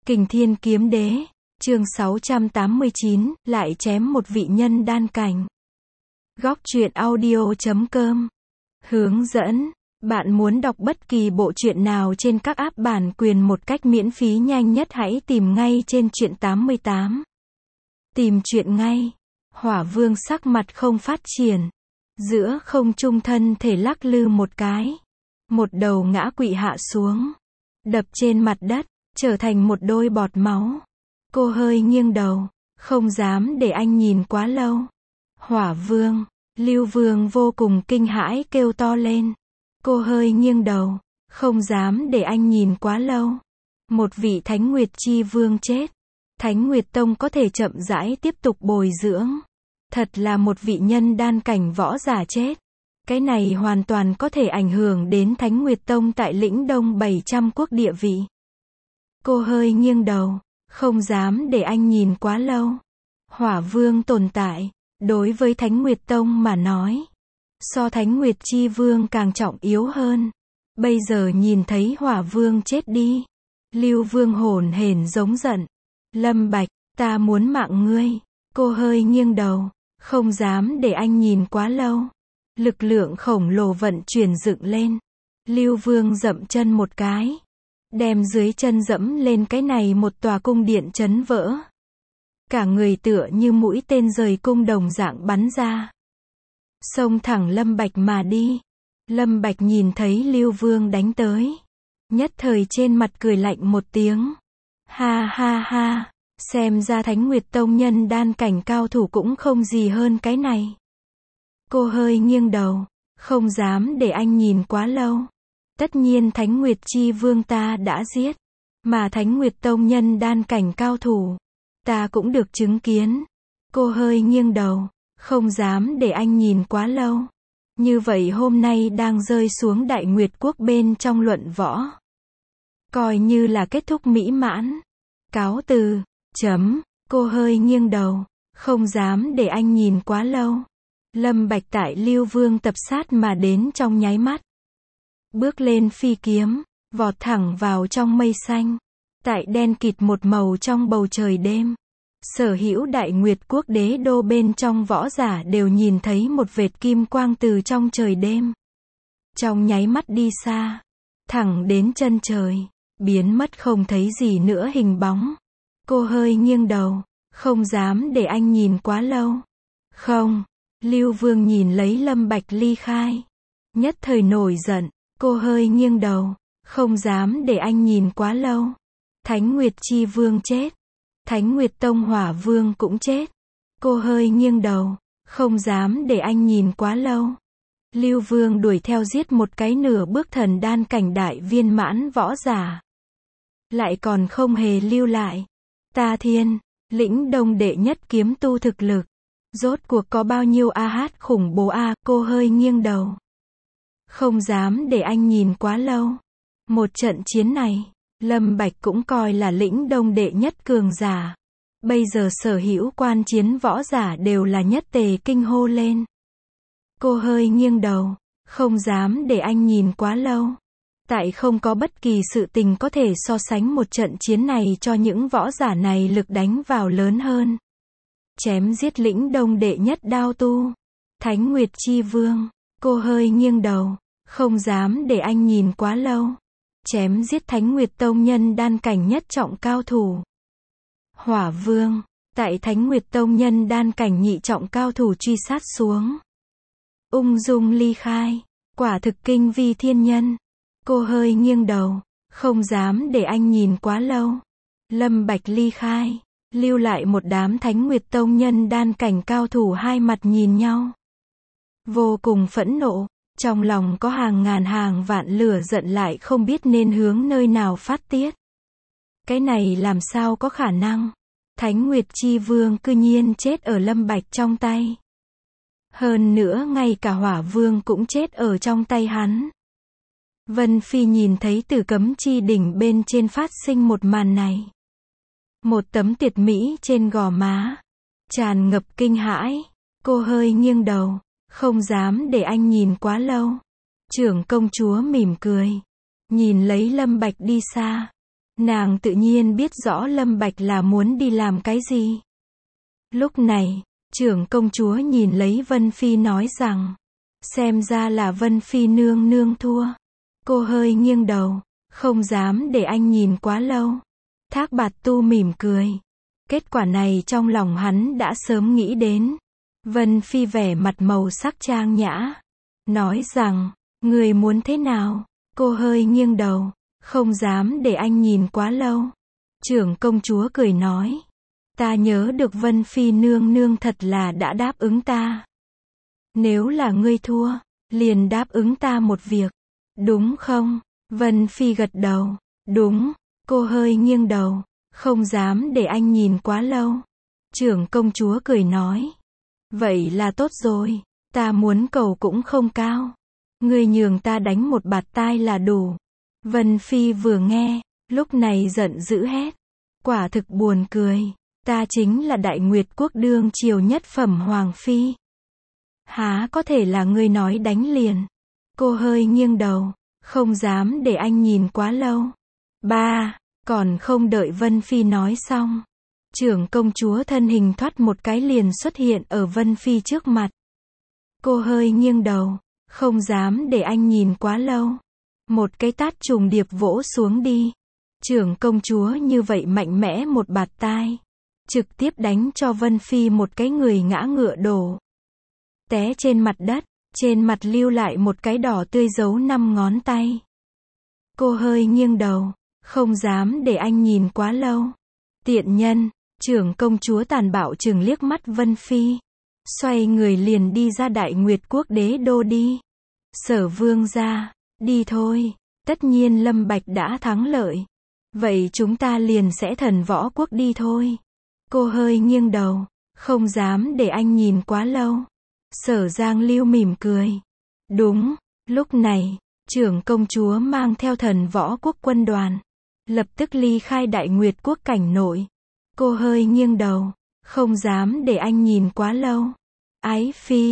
Kình Thiên Kiếm Đế, chương 689, lại chém một vị nhân đan cảnh. Góc truyện audio.com. Hướng dẫn, bạn muốn đọc bất kỳ bộ truyện nào trên các app bản quyền một cách miễn phí nhanh nhất hãy tìm ngay trên truyện 88. Tìm truyện ngay. Hỏa Vương sắc mặt không phát triển. Giữa không trung thân thể lắc lư một cái. Một đầu ngã quỵ hạ xuống. Đập trên mặt đất, trở thành một đôi bọt máu. Cô hơi nghiêng đầu, không dám để anh nhìn quá lâu. Hỏa Vương, Lưu Vương vô cùng kinh hãi kêu to lên. Cô hơi nghiêng đầu, không dám để anh nhìn quá lâu. Một vị Thánh Nguyệt Chi Vương chết. Thánh Nguyệt Tông có thể chậm rãi tiếp tục bồi dưỡng. Thật là một vị nhân đan cảnh võ giả chết. Cái này hoàn toàn có thể ảnh hưởng đến Thánh Nguyệt Tông tại lĩnh Đông 700 quốc địa vị. Cô hơi nghiêng đầu, không dám để anh nhìn quá lâu. Hỏa Vương tồn tại, đối với Thánh Nguyệt Tông mà nói, so Thánh Nguyệt Chi Vương càng trọng yếu hơn. Bây giờ nhìn thấy Hỏa Vương chết đi, Lưu Vương hổn hển giống giận. Lâm Bạch, ta muốn mạng ngươi. Cô hơi nghiêng đầu, không dám để anh nhìn quá lâu. Lực lượng khổng lồ vận chuyển dựng lên. Lưu Vương dậm chân một cái, đem dưới chân dẫm lên cái này một tòa cung điện chấn vỡ. Cả người tựa như mũi tên rời cung đồng dạng bắn ra. Xông thẳng Lâm Bạch mà đi. Lâm Bạch nhìn thấy Lưu Vương đánh tới. Nhất thời trên mặt cười lạnh một tiếng. Ha ha ha, xem ra Thánh Nguyệt Tông nhân đan cảnh cao thủ cũng không gì hơn cái này. Cô hơi nghiêng đầu, không dám để anh nhìn quá lâu. Tất nhiên Thánh Nguyệt Chi Vương ta đã giết, mà Thánh Nguyệt Tông nhân đan cảnh cao thủ, ta cũng được chứng kiến. Cô hơi nghiêng đầu, không dám để anh nhìn quá lâu. Như vậy hôm nay đang rơi xuống Đại Nguyệt Quốc bên trong luận võ. Coi như là kết thúc mỹ mãn. Cáo từ, chấm, cô hơi nghiêng đầu, không dám để anh nhìn quá lâu. Lâm Bạch tại Lưu Vương tập sát mà đến trong nháy mắt. Bước lên phi kiếm, vọt thẳng vào trong mây xanh. Tại đen kịt một màu trong bầu trời đêm. Sở hữu Đại Nguyệt Quốc đế đô bên trong võ giả đều nhìn thấy một vệt kim quang từ trong trời đêm. Trong nháy mắt đi xa, thẳng đến chân trời, biến mất không thấy gì nữa hình bóng. Cô hơi nghiêng đầu, không dám để anh nhìn quá lâu. Không, Lưu Vương nhìn lấy Lâm Bạch ly khai. Nhất thời nổi giận, cô hơi nghiêng đầu, không dám để anh nhìn quá lâu. Thánh Nguyệt Chi Vương chết. Thánh Nguyệt Tông Hỏa Vương cũng chết. Cô hơi nghiêng đầu, không dám để anh nhìn quá lâu. Lưu Vương đuổi theo giết một cái nửa bước thần đan cảnh đại viên mãn võ giả. Lại còn không hề lưu lại. Ta thiên, lĩnh Đông đệ nhất kiếm tu thực lực. Rốt cuộc có bao nhiêu AH khủng bố a? Cô hơi nghiêng đầu. Không dám để anh nhìn quá lâu. Một trận chiến này, Lâm Bạch cũng coi là lĩnh Đông đệ nhất cường giả. Bây giờ sở hữu quan chiến võ giả đều là nhất tề kinh hô lên. Cô hơi nghiêng đầu, không dám để anh nhìn quá lâu. Tại không có bất kỳ sự tình có thể so sánh một trận chiến này cho những võ giả này lực đánh vào lớn hơn. Chém giết lĩnh Đông đệ nhất đao tu, Thánh Nguyệt Chi Vương. Cô hơi nghiêng đầu, không dám để anh nhìn quá lâu. Chém giết Thánh Nguyệt Tông nhân đan cảnh nhất trọng cao thủ. Hỏa Vương, tại Thánh Nguyệt Tông nhân đan cảnh nhị trọng cao thủ truy sát xuống. Ung dung ly khai, quả thực kinh vi thiên nhân. Cô hơi nghiêng đầu, không dám để anh nhìn quá lâu. Lâm Bạch ly khai, lưu lại một đám Thánh Nguyệt Tông nhân đan cảnh cao thủ hai mặt nhìn nhau. Vô cùng phẫn nộ, trong lòng có hàng ngàn hàng vạn lửa giận lại không biết nên hướng nơi nào phát tiết. Cái này làm sao có khả năng? Thánh Nguyệt Chi Vương cư nhiên chết ở Lâm Bạch trong tay. Hơn nữa ngay cả Hỏa Vương cũng chết ở trong tay hắn. Vân Phi nhìn thấy Tử Cấm Chi đỉnh bên trên phát sinh một màn này. Một tấm tuyệt mỹ trên gò má, tràn ngập kinh hãi. Cô hơi nghiêng đầu, không dám để anh nhìn quá lâu. Trưởng công chúa mỉm cười, nhìn lấy Lâm Bạch đi xa. Nàng tự nhiên biết rõ Lâm Bạch là muốn đi làm cái gì. Lúc này, trưởng công chúa nhìn lấy Vân Phi nói rằng, xem ra là Vân Phi nương nương thua. Cô hơi nghiêng đầu, không dám để anh nhìn quá lâu. Thác Bạt Tu mỉm cười. Kết quả này trong lòng hắn đã sớm nghĩ đến. Vân Phi vẻ mặt màu sắc trang nhã, nói rằng, người muốn thế nào? Cô hơi nghiêng đầu, không dám để anh nhìn quá lâu. Trưởng công chúa cười nói, ta nhớ được Vân Phi nương nương thật là đã đáp ứng ta. Nếu là ngươi thua, liền đáp ứng ta một việc, đúng không? Vân Phi gật đầu, đúng. Cô hơi nghiêng đầu, không dám để anh nhìn quá lâu. Trưởng công chúa cười nói, vậy là tốt rồi, ta muốn cầu cũng không cao. Ngươi nhường ta đánh một bạt tai là đủ. Vân Phi vừa nghe, lúc này giận dữ hét, quả thực buồn cười, ta chính là Đại Nguyệt quốc đương triều nhất phẩm hoàng phi. Há có thể là ngươi nói đánh liền. Cô hơi nghiêng đầu, không dám để anh nhìn quá lâu. Còn không đợi Vân Phi nói xong, trưởng công chúa thân hình thoát một cái liền xuất hiện ở Vân Phi trước mặt. Cô hơi nghiêng đầu, không dám để anh nhìn quá lâu. Một cái tát trùng điệp vỗ xuống đi. Trưởng công chúa như vậy mạnh mẽ một bạt tai, trực tiếp đánh cho Vân Phi một cái người ngã ngựa đổ, té trên mặt đất, trên mặt lưu lại một cái đỏ tươi dấu 5 ngón tay. Cô hơi nghiêng đầu, không dám để anh nhìn quá lâu. Tiện nhân, trưởng công chúa tàn bạo chừng liếc mắt Vân Phi, xoay người liền đi ra Đại Nguyệt quốc đế đô đi. Sở vương gia, đi thôi, tất nhiên Lâm Bạch đã thắng lợi. Vậy chúng ta liền sẽ Thần Võ quốc đi thôi. Cô hơi nghiêng đầu, không dám để anh nhìn quá lâu. Sở Giang Lưu mỉm cười. Đúng, lúc này, trưởng công chúa mang theo Thần Võ quốc quân đoàn, lập tức ly khai Đại Nguyệt quốc cảnh nội. Cô hơi nghiêng đầu, không dám để anh nhìn quá lâu. Ái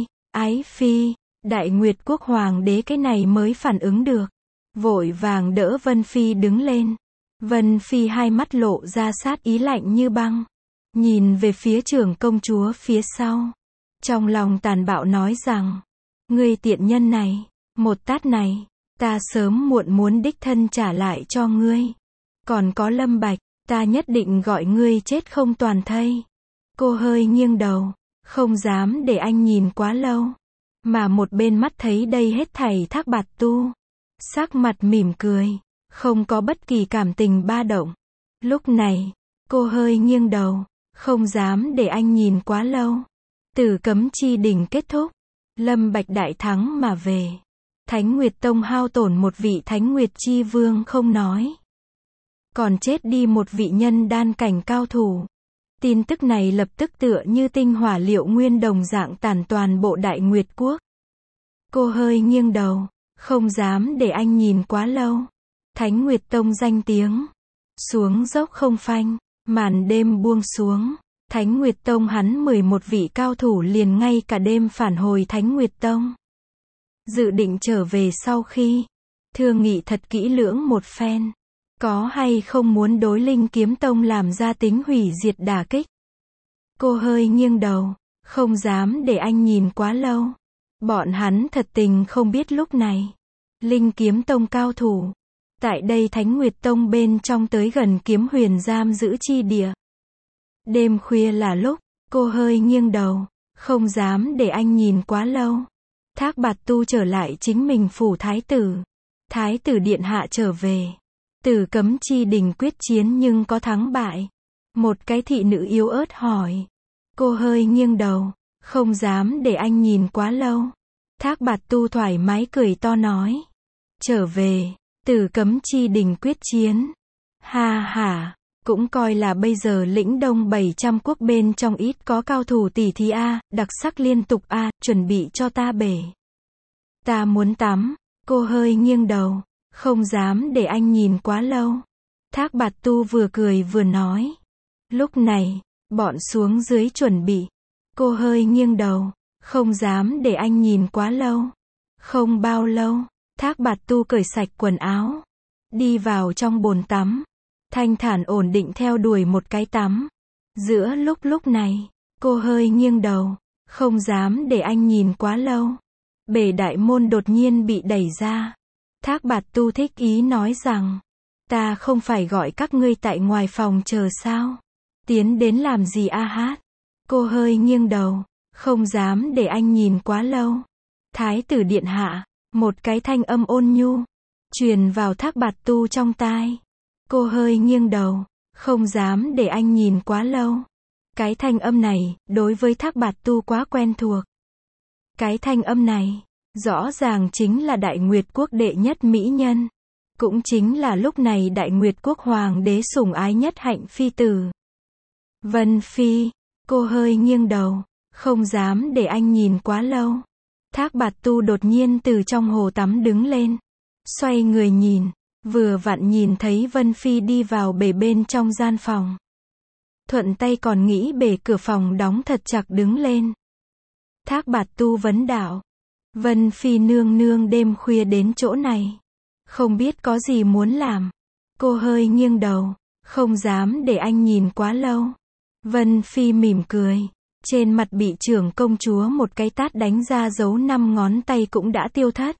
Phi, Đại Nguyệt quốc hoàng đế cái này mới phản ứng được. Vội vàng đỡ Vân Phi đứng lên. Vân Phi hai mắt lộ ra sát ý lạnh như băng. Nhìn về phía trưởng công chúa phía sau. Trong lòng tàn bạo nói rằng, ngươi tiện nhân này, một tát này, ta sớm muộn muốn đích thân trả lại cho ngươi. Còn có Lâm Bạch, ta nhất định gọi ngươi chết không toàn thây. Cô hơi nghiêng đầu, không dám để anh nhìn quá lâu. Mà một bên mắt thấy đây hết thảy Thác Bạt Tu, sắc mặt mỉm cười, không có bất kỳ cảm tình ba động. Lúc này, cô hơi nghiêng đầu, không dám để anh nhìn quá lâu. Tử Cấm Chi đỉnh kết thúc, Lâm Bạch đại thắng mà về. Thánh Nguyệt Tông hao tổn một vị Thánh Nguyệt Chi Vương không nói, còn chết đi một vị nhân đan cảnh cao thủ. Tin tức này lập tức tựa như tinh hỏa liệu nguyên đồng dạng tàn toàn bộ Đại Nguyệt quốc. Cô hơi nghiêng đầu, không dám để anh nhìn quá lâu. Thánh Nguyệt Tông danh tiếng xuống dốc không phanh, màn đêm buông xuống. Thánh Nguyệt Tông hắn 11 vị cao thủ liền ngay cả đêm phản hồi Thánh Nguyệt Tông. Dự định trở về sau khi thương nghị thật kỹ lưỡng một phen, có hay không muốn đối Linh Kiếm Tông làm ra tính hủy diệt đả kích. Cô hơi nghiêng đầu, không dám để anh nhìn quá lâu. Bọn hắn thật tình không biết lúc này, Linh Kiếm Tông cao thủ, tại đây Thánh Nguyệt Tông bên trong tới gần Kiếm Huyền giam giữ chi địa. Đêm khuya là lúc, cô hơi nghiêng đầu, không dám để anh nhìn quá lâu. Thác Bạt Tu trở lại chính mình phủ thái tử. Thái tử điện hạ trở về. Tử Cấm Chi đỉnh quyết chiến nhưng có thắng bại. Một cái thị nữ yếu ớt hỏi. Cô hơi nghiêng đầu, không dám để anh nhìn quá lâu. Thác Bạt Tu thoải mái cười to nói. Trở về, Tử Cấm Chi đỉnh quyết chiến. Ha ha, cũng coi là bây giờ lĩnh đông 700 quốc bên trong ít có cao thủ tỷ thí a, đặc sắc liên tục a, chuẩn bị cho ta bể. Ta muốn tắm. Cô hơi nghiêng đầu, không dám để anh nhìn quá lâu. Thác Bạt Tu vừa cười vừa nói. Lúc này, bọn xuống dưới chuẩn bị. Cô hơi nghiêng đầu, không dám để anh nhìn quá lâu. Không bao lâu, Thác Bạt Tu cởi sạch quần áo, đi vào trong bồn tắm. thanh thản ổn định theo đuổi một cái tắm. Giữa lúc này, cô hơi nghiêng đầu, không dám để anh nhìn quá lâu. Bể đại môn đột nhiên bị đẩy ra. Thác Bạt Tu thích ý nói rằng, ta không phải gọi các ngươi tại ngoài phòng chờ sao? Tiến đến làm gì a hát? Cô hơi nghiêng đầu, không dám để anh nhìn quá lâu. Thái tử điện hạ, một cái thanh âm ôn nhu, truyền vào Thác Bạt Tu trong tai. Cô hơi nghiêng đầu, không dám để anh nhìn quá lâu. Cái thanh âm này, đối với Thác Bạt Tu quá quen thuộc. Cái thanh âm này, rõ ràng chính là Đại Nguyệt quốc đệ nhất mỹ nhân. Cũng chính là lúc này Đại Nguyệt quốc hoàng đế sủng ái nhất Hạnh phi tử. Vân Phi, cô hơi nghiêng đầu, không dám để anh nhìn quá lâu. Thác Bạt Tu đột nhiên từ trong hồ tắm đứng lên. Xoay người nhìn, vừa vặn nhìn thấy Vân Phi đi vào bể bên trong gian phòng. Thuận tay còn nghĩ bể cửa phòng đóng thật chặt đứng lên. Thác Bạt Tu vấn đạo. Vân Phi nương nương đêm khuya đến chỗ này. Không biết có gì muốn làm. Cô hơi nghiêng đầu, không dám để anh nhìn quá lâu. Vân Phi mỉm cười. Trên mặt bị trưởng công chúa một cái tát đánh ra dấu 5 ngón tay cũng đã tiêu thất.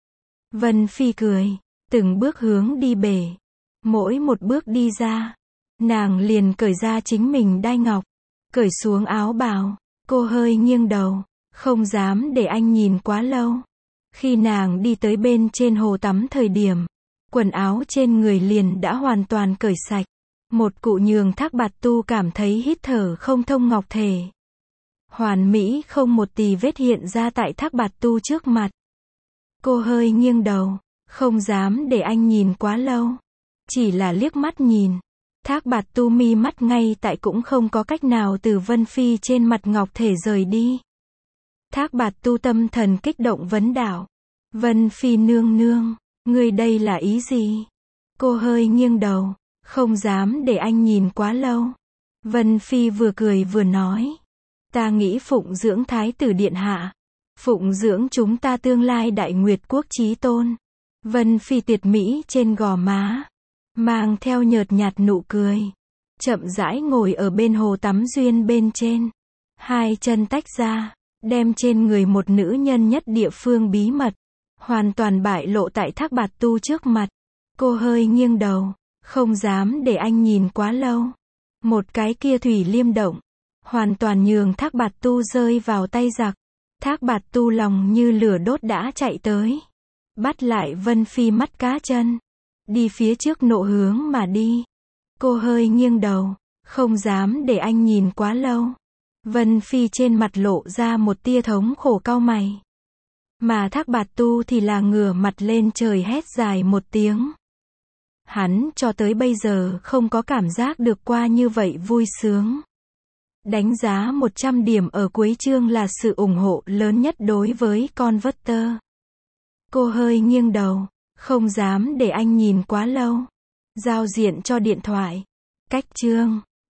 Vân Phi cười, từng bước hướng đi bể. Mỗi một bước đi ra, nàng liền cởi ra chính mình đai ngọc, cởi xuống áo bào. Cô hơi nghiêng đầu, không dám để anh nhìn quá lâu. Khi nàng đi tới bên trên hồ tắm thời điểm, quần áo trên người liền đã hoàn toàn cởi sạch. Một cụ nhường Thác Bạt Tu cảm thấy hít thở không thông ngọc thể. Hoàn mỹ không một tì vết hiện ra tại Thác Bạt Tu trước mặt. Cô hơi nghiêng đầu, không dám để anh nhìn quá lâu. Chỉ là liếc mắt nhìn. Thác Bạt Tu mi mắt ngay tại cũng không có cách nào từ Vân Phi trên mặt ngọc thể rời đi. Thác Bạt Tu tâm thần kích động vấn đạo. Vân Phi nương nương, ngươi đây là ý gì? Cô hơi nghiêng đầu, không dám để anh nhìn quá lâu. Vân Phi vừa cười vừa nói. Ta nghĩ phụng dưỡng Thái tử điện hạ. Phụng dưỡng chúng ta tương lai Đại Nguyệt quốc chí tôn. Vân Phi tuyệt mỹ trên gò má, mang theo nhợt nhạt nụ cười. Chậm rãi ngồi ở bên hồ tắm duyên bên trên. Hai chân tách ra, đem trên người một nữ nhân nhất địa phương bí mật. Hoàn toàn bại lộ tại Thác Bạt Tu trước mặt. Cô hơi nghiêng đầu, không dám để anh nhìn quá lâu. Một cái kia thủy liêm động, hoàn toàn nhường Thác Bạt Tu rơi vào tay giặc. Thác Bạt Tu lòng như lửa đốt đã chạy tới. Bắt lại Vân Phi mắt cá chân. Đi phía trước nộ hướng mà đi. Cô hơi nghiêng đầu, không dám để anh nhìn quá lâu. Vân Phi trên mặt lộ ra một tia thống khổ cau mày. Mà Thác Bạt Tu thì là ngửa mặt lên trời hét dài một tiếng. Hắn cho tới bây giờ không có cảm giác được qua như vậy vui sướng. Đánh giá 100 điểm ở cuối chương là sự ủng hộ lớn nhất đối với Converter. Cô hơi nghiêng đầu, không dám để anh nhìn quá lâu. Giao diện cho điện thoại. Cách chương